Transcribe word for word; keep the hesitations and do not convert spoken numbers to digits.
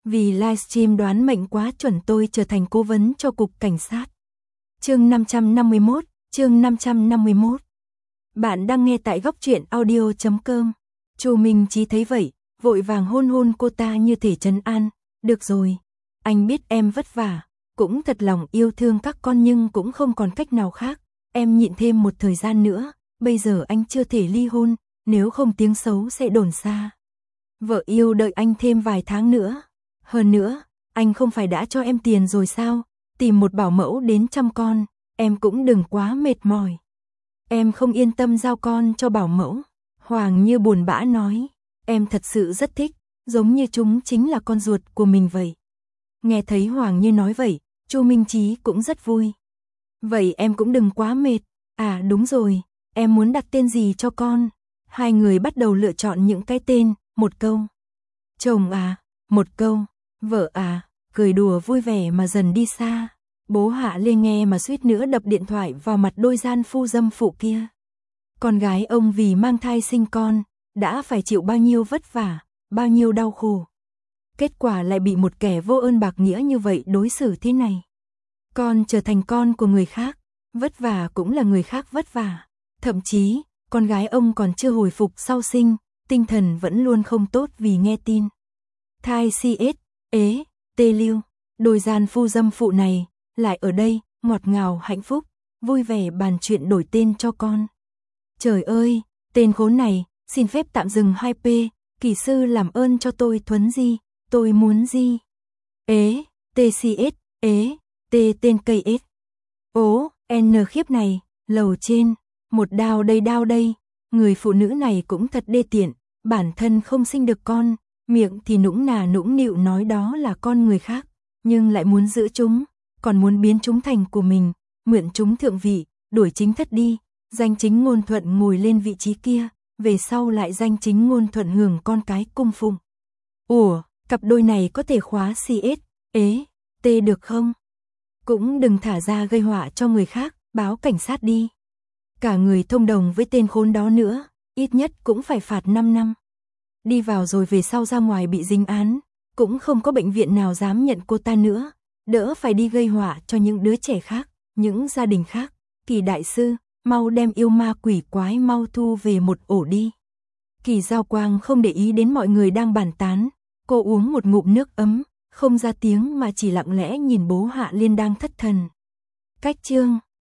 Vì livestream đoán mệnh quá chuẩn tôi trở thành cố vấn cho cục cảnh sát. Chương năm trăm năm mươi mốt, chương năm trăm năm mươi mốt. Bạn đang nghe tại góc truyện audio chấm com. Chu Minh Chí thấy vậy, vội vàng hôn hôn cô ta như thể trấn an. Được rồi, anh biết em vất vả, cũng thật lòng yêu thương các con nhưng cũng không còn cách nào khác. Em nhịn thêm một thời gian nữa, bây giờ anh chưa thể ly hôn, nếu không tiếng xấu sẽ đồn xa. Vợ yêu đợi anh thêm vài tháng nữa. Hơn nữa, anh không phải đã cho em tiền rồi sao? Tìm một bảo mẫu đến chăm con, em cũng đừng quá mệt mỏi. Em không yên tâm giao con cho bảo mẫu. Hoàng Như buồn bã nói, em thật sự rất thích, giống như chúng chính là con ruột của mình vậy. Nghe thấy Hoàng Như nói vậy, Chu Minh Chí cũng rất vui. Vậy em cũng đừng quá mệt. À đúng rồi, em muốn đặt tên gì cho con? Hai người bắt đầu lựa chọn những cái tên, một câu. Chồng à, một câu. Vợ à, cười đùa vui vẻ mà dần đi xa. Bố Hạ Lê nghe mà suýt nữa đập điện thoại vào mặt đôi gian phu dâm phụ kia. Con gái ông vì mang thai sinh con, đã phải chịu bao nhiêu vất vả, bao nhiêu đau khổ. Kết quả lại bị một kẻ vô ơn bạc nghĩa như vậy đối xử thế này. Con trở thành con của người khác, vất vả cũng là người khác vất vả. Thậm chí, con gái ông còn chưa hồi phục sau sinh, tinh thần vẫn luôn không tốt vì nghe tin. Thai xê ét, ế, tê lưu, đôi gian phu dâm phụ này, lại ở đây, ngọt ngào hạnh phúc, vui vẻ bàn chuyện đổi tên cho con. Trời ơi, tên khốn này, xin phép tạm dừng hai p, kỹ sư làm ơn cho tôi thuấn di, tôi muốn di. Ế, tê xê ét, ế, tê tên cây ết. Ố, n khiếp này, lầu trên, một đao đây đao đây, người phụ nữ này cũng thật đê tiện, bản thân không sinh được con, miệng thì nũng nà nũng nịu nói đó là con người khác, nhưng lại muốn giữ chúng, còn muốn biến chúng thành của mình, mượn chúng thượng vị, đuổi chính thất đi, danh chính ngôn thuận ngồi lên vị trí kia, về sau lại danh chính ngôn thuận hưởng con cái cung phụng. Ủa, cặp đôi này có thể khóa xê ét, ế, tê được không? Cũng đừng thả ra gây họa cho người khác, báo cảnh sát đi. Cả người thông đồng với tên khốn đó nữa, ít nhất cũng phải phạt năm năm. Đi vào rồi về sau ra ngoài bị dính án, cũng không có bệnh viện nào dám nhận cô ta nữa, đỡ phải đi gây họa cho những đứa trẻ khác, những gia đình khác. Kỳ đại sư, mau đem yêu ma quỷ quái mau thu về một ổ đi. Kỳ Giao Quang không để ý đến mọi người đang bàn tán, cô uống một ngụm nước ấm, không ra tiếng mà chỉ lặng lẽ nhìn bố Hạ Liên đang thất thần. Cách chương